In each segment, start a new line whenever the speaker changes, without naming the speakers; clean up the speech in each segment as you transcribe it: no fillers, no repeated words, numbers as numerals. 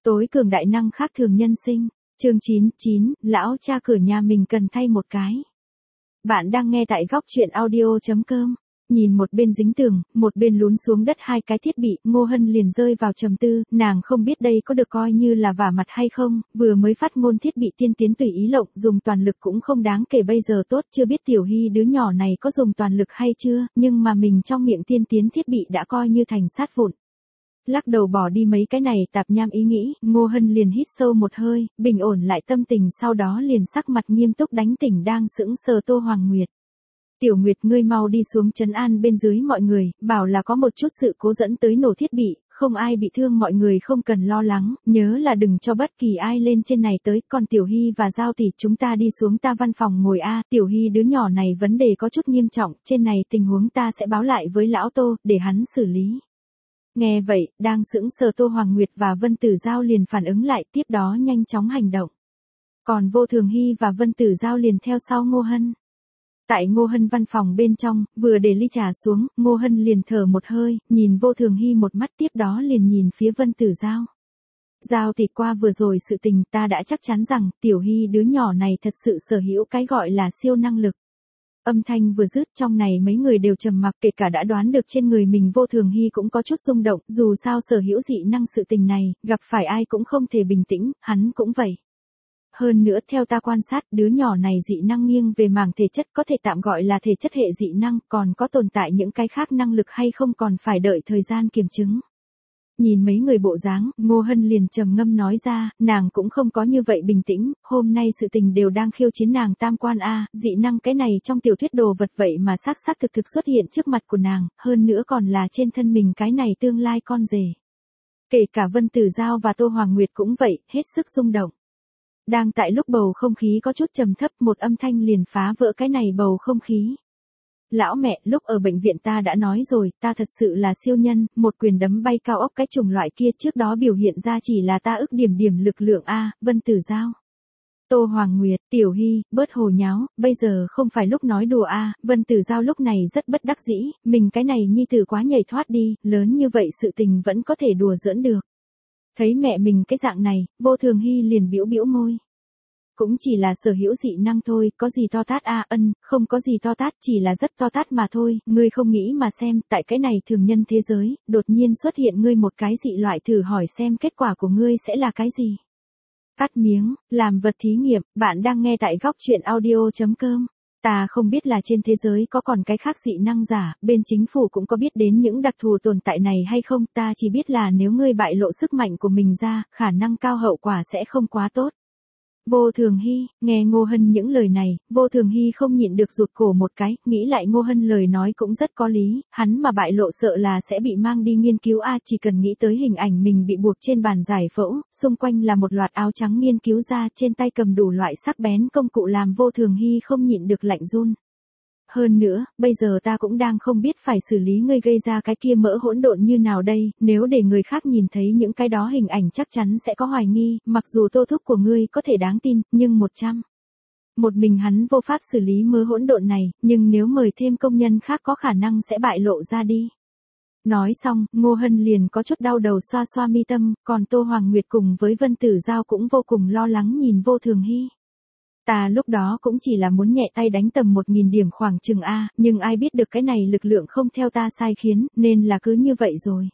Tối cường đại năng khác thường nhân sinh. Chương 99, lão cha cửa nhà mình cần thay một cái. Bạn đang nghe tại góc truyện audio.com. Nhìn một bên dính tường, một bên lún xuống đất hai cái thiết bị, Ngô Hân liền rơi vào trầm tư, nàng không biết đây có được coi như là vả mặt hay không, vừa mới phát ngôn thiết bị tiên tiến tùy ý lộng, dùng toàn lực cũng không đáng kể bây giờ tốt, chưa biết Tiểu Hy đứa nhỏ này có dùng toàn lực hay chưa, nhưng mà mình trong miệng tiên tiến thiết bị đã coi như thành sát vụn. Lắc đầu bỏ đi mấy cái này tạp nham ý nghĩ, Ngô Hân liền hít sâu một hơi, bình ổn lại tâm tình, sau đó liền sắc mặt nghiêm túc đánh tỉnh đang sững sờ Tô Hoàng Nguyệt. Tiểu Nguyệt, ngươi mau đi xuống trấn an bên dưới mọi người, bảo là có một chút sự cố dẫn tới nổ thiết bị, không ai bị thương, mọi người không cần lo lắng, nhớ là đừng cho bất kỳ ai lên trên này tới, còn Tiểu Hy và Giao tỷ chúng ta đi xuống ta văn phòng ngồi a, Tiểu Hy đứa nhỏ này vấn đề có chút nghiêm trọng, trên này tình huống ta sẽ báo lại với lão Tô, để hắn xử lý. Nghe vậy, đang sững sờ Tô Hoàng Nguyệt và Vân Tử Giao liền phản ứng lại, tiếp đó nhanh chóng hành động. Còn Vô Thường Hy và Vân Tử Giao liền theo sau Ngô Hân. Tại Ngô Hân văn phòng bên trong, vừa để ly trà xuống, Ngô Hân liền thở một hơi, nhìn Vô Thường Hy một mắt, tiếp đó liền nhìn phía Vân Tử Giao. Giao tỷ, qua vừa rồi sự tình ta đã chắc chắn rằng, Tiểu Hy đứa nhỏ này thật sự sở hữu cái gọi là siêu năng lực. Âm thanh vừa dứt, trong này mấy người đều trầm mặc, kể cả đã đoán được trên người mình Vô Thường Hy cũng có chút rung động, dù sao sở hữu dị năng sự tình này, gặp phải ai cũng không thể bình tĩnh, hắn cũng vậy. Hơn nữa theo ta quan sát, đứa nhỏ này dị năng nghiêng về mảng thể chất, có thể tạm gọi là thể chất hệ dị năng, còn có tồn tại những cái khác năng lực hay không còn phải đợi thời gian kiểm chứng. Nhìn mấy người bộ dáng, Ngô Hân liền trầm ngâm nói ra, nàng cũng không có như vậy bình tĩnh, hôm nay sự tình đều đang khiêu chiến nàng tam quan a, dị năng cái này trong tiểu thuyết đồ vật vậy mà xác thực xuất hiện trước mặt của nàng, hơn nữa còn là trên thân mình cái này tương lai con rể. Kể cả Vân Tử Giao và Tô Hoàng Nguyệt cũng vậy, hết sức rung động. Đang tại lúc bầu không khí có chút trầm thấp, một âm thanh liền phá vỡ cái này bầu không khí. Lão mẹ, lúc ở bệnh viện ta đã nói rồi, ta thật sự là siêu nhân, một quyền đấm bay cao ốc cái chủng loại kia, trước đó biểu hiện ra chỉ là ta ức điểm lực lượng a. Vân Tử Giao. Tô Hoàng Nguyệt, Tiểu Hy, bớt hồ nháo, bây giờ không phải lúc nói đùa a. Vân Tử Giao lúc này rất bất đắc dĩ, mình cái này nhi tử quá nhảy thoát đi, lớn như vậy sự tình vẫn có thể đùa giỡn được. Thấy mẹ mình cái dạng này, Vô Thường Hy liền bĩu môi. Cũng chỉ là sở hữu dị năng thôi, có gì to tát a? Không có gì to tát, chỉ là rất to tát mà thôi, ngươi không nghĩ mà xem, tại cái này thường nhân thế giới, đột nhiên xuất hiện ngươi một cái dị loại, thử hỏi xem kết quả của ngươi sẽ là cái gì. Cắt miếng, làm vật thí nghiệm, bạn đang nghe tại góc truyện audio.com. Ta không biết là trên thế giới có còn cái khác dị năng giả, bên chính phủ cũng có biết đến những đặc thù tồn tại này hay không, ta chỉ biết là nếu ngươi bại lộ sức mạnh của mình ra, khả năng cao hậu quả sẽ không quá tốt. Vô Thường Hy, nghe Ngô Hân những lời này, Vô Thường Hy không nhịn được rụt cổ một cái, nghĩ lại Ngô Hân lời nói cũng rất có lý, hắn mà bại lộ sợ là sẽ bị mang đi nghiên cứu a, chỉ cần nghĩ tới hình ảnh mình bị buộc trên bàn giải phẫu, xung quanh là một loạt áo trắng nghiên cứu ra, trên tay cầm đủ loại sắc bén công cụ làm Vô Thường Hy không nhịn được lạnh run. Hơn nữa, bây giờ ta cũng đang không biết phải xử lý ngươi gây ra cái kia mỡ hỗn độn như nào đây, nếu để người khác nhìn thấy những cái đó hình ảnh chắc chắn sẽ có hoài nghi, mặc dù Tô thúc của ngươi có thể đáng tin, nhưng một mình hắn vô pháp xử lý mỡ hỗn độn này, nhưng nếu mời thêm công nhân khác có khả năng sẽ bại lộ ra đi. Nói xong, Ngô Hân liền có chút đau đầu xoa mi tâm, còn Tô Hoàng Nguyệt cùng với Vân Tử Giao cũng vô cùng lo lắng nhìn Vô Thường Hy. Ta lúc đó cũng chỉ là muốn nhẹ tay đánh tầm 1000 điểm khoảng chừng a, nhưng ai biết được cái này lực lượng không theo ta sai khiến, nên là cứ như vậy rồi.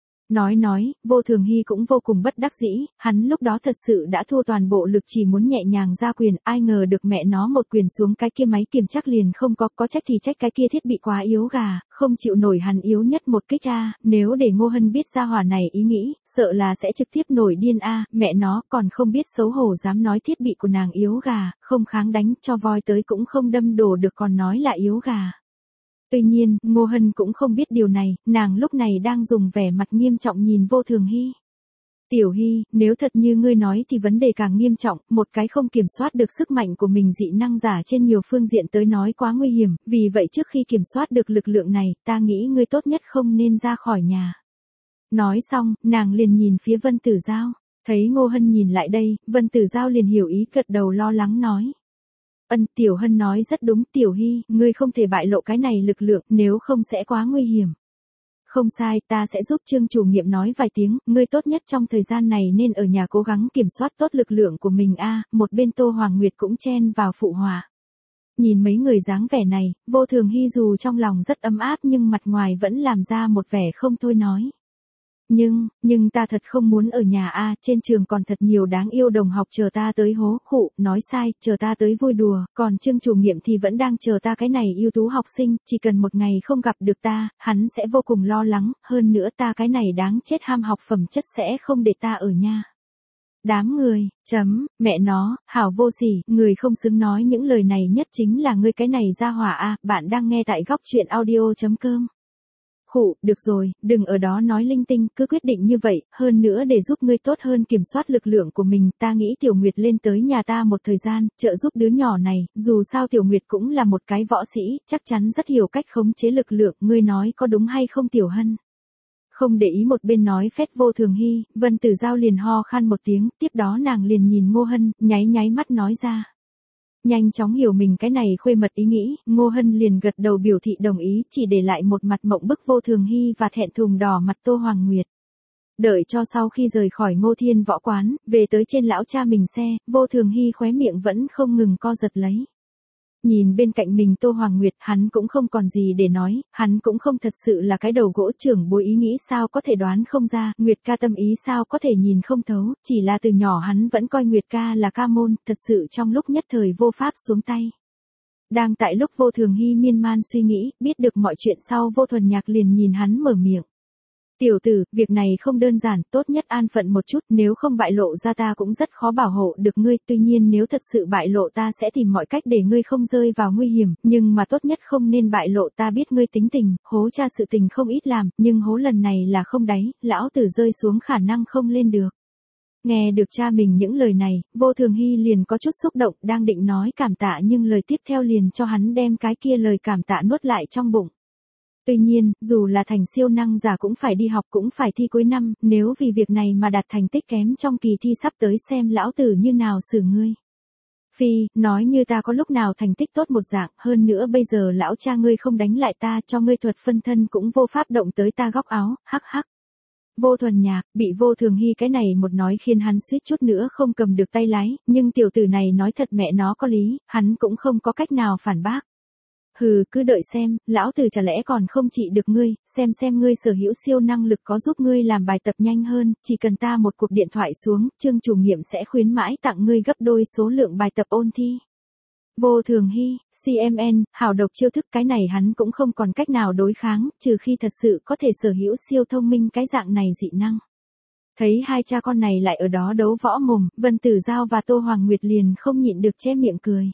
Nói, Vô Thường Hy cũng vô cùng bất đắc dĩ, hắn lúc đó thật sự đã thua toàn bộ lực, chỉ muốn nhẹ nhàng ra quyền, ai ngờ được mẹ nó một quyền xuống cái kia máy kiểm chắc liền không có trách thì trách cái kia thiết bị quá yếu gà, không chịu nổi hắn yếu nhất một kích a, nếu để Ngô Hân biết ra hỏa này ý nghĩ, sợ là sẽ trực tiếp nổi điên a, mẹ nó còn không biết xấu hổ dám nói thiết bị của nàng yếu gà, không kháng đánh, cho voi tới cũng không đâm đổ được còn nói là yếu gà. Tuy nhiên, Ngô Hân cũng không biết điều này, nàng lúc này đang dùng vẻ mặt nghiêm trọng nhìn Vô Thường Hy. Tiểu Hy, nếu thật như ngươi nói thì vấn đề càng nghiêm trọng, một cái không kiểm soát được sức mạnh của mình dị năng giả trên nhiều phương diện tới nói quá nguy hiểm, vì vậy trước khi kiểm soát được lực lượng này, ta nghĩ ngươi tốt nhất không nên ra khỏi nhà. Nói xong, nàng liền nhìn phía Vân Tử Giao, thấy Ngô Hân nhìn lại đây, Vân Tử Giao liền hiểu ý, gật đầu lo lắng nói. Tiểu Hân nói rất đúng, Tiểu Hy, ngươi không thể bại lộ cái này lực lượng, nếu không sẽ quá nguy hiểm. Không sai, ta sẽ giúp Trương chủ nhiệm nói vài tiếng, ngươi tốt nhất trong thời gian này nên ở nhà cố gắng kiểm soát tốt lực lượng của mình a. Một bên Tô Hoàng Nguyệt cũng chen vào phụ họa. Nhìn mấy người dáng vẻ này, Vô Thường Hy dù trong lòng rất ấm áp nhưng mặt ngoài vẫn làm ra một vẻ không thôi nói. Nhưng ta thật không muốn ở nhà a, trên trường còn thật nhiều đáng yêu đồng học chờ ta tới hố khụ, nói sai, chờ ta tới vui đùa, còn Trương chủ nhiệm thì vẫn đang chờ ta cái này ưu tú học sinh, chỉ cần một ngày không gặp được ta, hắn sẽ vô cùng lo lắng, hơn nữa ta cái này đáng chết ham học phẩm chất sẽ không để ta ở nhà. Đám người, mẹ nó, hảo vô sỉ, người không xứng nói những lời này nhất chính là ngươi cái này ra hỏa a. Bạn đang nghe tại góc truyện audio.com. Khụ, được rồi, đừng ở đó nói linh tinh, cứ quyết định như vậy, hơn nữa để giúp ngươi tốt hơn kiểm soát lực lượng của mình, ta nghĩ Tiểu Nguyệt lên tới nhà ta một thời gian, trợ giúp đứa nhỏ này, dù sao Tiểu Nguyệt cũng là một cái võ sĩ, chắc chắn rất hiểu cách khống chế lực lượng, ngươi nói có đúng hay không Tiểu Hân? Không để ý một bên nói phét Vô Thường Hy, Vân Tử Giao liền ho khan một tiếng, tiếp đó nàng liền nhìn Ngô Hân, nháy mắt nói ra. Nhanh chóng hiểu mình cái này khuê mật ý nghĩ, Ngô Hân liền gật đầu biểu thị đồng ý, chỉ để lại một mặt mộng bức Vô Thường Hy và thẹn thùng đỏ mặt Tô Hoàng Nguyệt. Đợi cho sau khi rời khỏi Ngô Thiên Võ Quán, về tới trên lão cha mình xe, Vô Thường Hy khóe miệng vẫn không ngừng co giật lấy. Nhìn bên cạnh mình Tô Hoàng Nguyệt, hắn cũng không còn gì để nói, hắn cũng không thật sự là cái đầu gỗ trưởng bối ý nghĩ sao có thể đoán không ra, Nguyệt ca tâm ý sao có thể nhìn không thấu, chỉ là từ nhỏ hắn vẫn coi Nguyệt ca là ca môn, thật sự trong lúc nhất thời vô pháp xuống tay. Đang tại lúc Vô Thường Hy miên man suy nghĩ, biết được mọi chuyện sau Vô Thuần Nhạc liền nhìn hắn mở miệng. Tiểu tử, việc này không đơn giản, tốt nhất an phận một chút, nếu không bại lộ ra ta cũng rất khó bảo hộ được ngươi, tuy nhiên nếu thật sự bại lộ ta sẽ tìm mọi cách để ngươi không rơi vào nguy hiểm, nhưng mà tốt nhất không nên bại lộ, ta biết ngươi tính tình, hố cha sự tình không ít làm, nhưng hố lần này là không đáy, lão tử rơi xuống khả năng không lên được. Nghe được cha mình những lời này, Vô Thường Hy liền có chút xúc động, đang định nói cảm tạ nhưng lời tiếp theo liền cho hắn đem cái kia lời cảm tạ nuốt lại trong bụng. Tuy nhiên, dù là thành siêu năng giả cũng phải đi học cũng phải thi cuối năm, nếu vì việc này mà đạt thành tích kém trong kỳ thi sắp tới xem lão tử như nào xử ngươi. Phi, nói như ta có lúc nào thành tích tốt một dạng, hơn nữa bây giờ lão cha ngươi không đánh lại ta cho ngươi thuật phân thân cũng vô pháp động tới ta góc áo, hắc hắc. Vô Thuần Nhạc, bị Vô Thường Hy cái này một nói khiến hắn suýt chút nữa không cầm được tay lái, nhưng tiểu tử này nói thật mẹ nó có lý, hắn cũng không có cách nào phản bác. Hừ, cứ đợi xem, lão tử chả lẽ còn không trị được ngươi, xem ngươi sở hữu siêu năng lực có giúp ngươi làm bài tập nhanh hơn, chỉ cần ta một cuộc điện thoại xuống, Trương chủ nhiệm sẽ khuyến mãi tặng ngươi gấp đôi số lượng bài tập ôn thi. Vô Thường Hy, CMN, hào độc chiêu thức cái này hắn cũng không còn cách nào đối kháng, trừ khi thật sự có thể sở hữu siêu thông minh cái dạng này dị năng. Thấy hai cha con này lại ở đó đấu võ mồm, Vân Tử Giao và Tô Hoàng Nguyệt liền không nhịn được che miệng cười.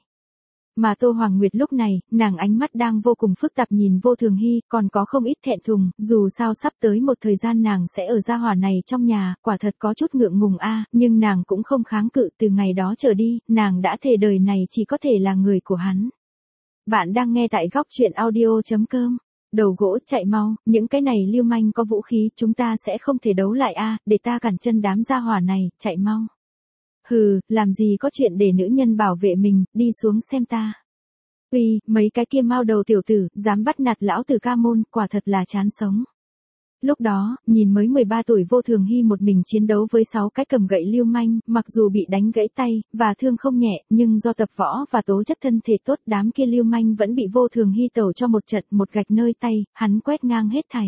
Mà Tô Hoàng Nguyệt lúc này, nàng ánh mắt đang vô cùng phức tạp nhìn Vô Thường Hy, còn có không ít thẹn thùng, dù sao sắp tới một thời gian nàng sẽ ở gia hỏa này trong nhà, quả thật có chút ngượng ngùng a, nhưng nàng cũng không kháng cự, từ ngày đó trở đi, nàng đã thề đời này chỉ có thể là người của hắn. Bạn đang nghe tại góc truyện audio.com. Đầu gỗ chạy mau, những cái này lưu manh có vũ khí, chúng ta sẽ không thể đấu lại a, để ta cản chân đám gia hỏa này, chạy mau. Hừ, làm gì có chuyện để nữ nhân bảo vệ mình, đi xuống xem ta. Uy, mấy cái kia mau đầu tiểu tử, dám bắt nạt lão tử ca môn, quả thật là chán sống. Lúc đó, nhìn mới 13 tuổi Vô Thường Hy một mình chiến đấu với 6 cái cầm gậy lưu manh, mặc dù bị đánh gãy tay, và thương không nhẹ, nhưng do tập võ và tố chất thân thể tốt đám kia lưu manh vẫn bị Vô Thường Hy tẩu cho một trận một gạch nơi tay, hắn quét ngang hết thảy.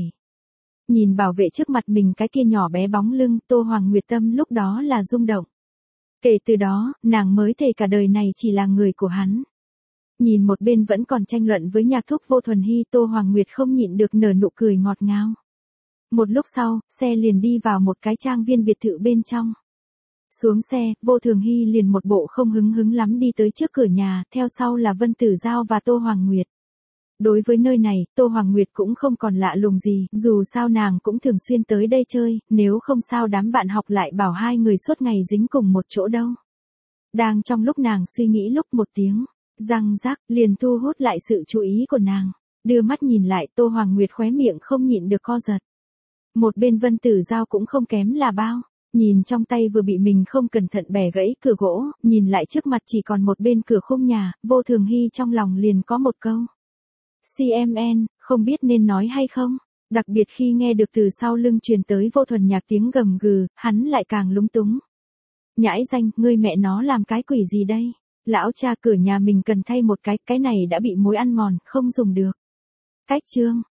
Nhìn bảo vệ trước mặt mình cái kia nhỏ bé bóng lưng, Tô Hoàng Nguyệt tâm lúc đó là rung động. Kể từ đó, nàng mới thề cả đời này chỉ là người của hắn. Nhìn một bên vẫn còn tranh luận với nhạc thúc Vô Thuần Hy, Tô Hoàng Nguyệt không nhịn được nở nụ cười ngọt ngào. Một lúc sau, xe liền đi vào một cái trang viên biệt thự bên trong. Xuống xe, Vô Thường Hy liền một bộ không hứng lắm đi tới trước cửa nhà, theo sau là Vân Tử Giao và Tô Hoàng Nguyệt. Đối với nơi này, Tô Hoàng Nguyệt cũng không còn lạ lùng gì, dù sao nàng cũng thường xuyên tới đây chơi, nếu không sao đám bạn học lại bảo hai người suốt ngày dính cùng một chỗ đâu. Đang trong lúc nàng suy nghĩ lúc một tiếng, răng rắc, liền thu hút lại sự chú ý của nàng. Đưa mắt nhìn lại Tô Hoàng Nguyệt khóe miệng không nhịn được co giật. Một bên Vân Tử Giao cũng không kém là bao. Nhìn trong tay vừa bị mình không cẩn thận bẻ gãy cửa gỗ, nhìn lại trước mặt chỉ còn một bên cửa khung nhà, Vô Thường Hy trong lòng liền có một câu. CMN, không biết nên nói hay không? Đặc biệt khi nghe được từ sau lưng truyền tới vô thuần nhạc tiếng gầm gừ, hắn lại càng lúng túng. Nhãi danh, ngươi mẹ nó làm cái quỷ gì đây? Lão cha cửa nhà mình cần thay một cái này đã bị mối ăn mòn, không dùng được. Cách chương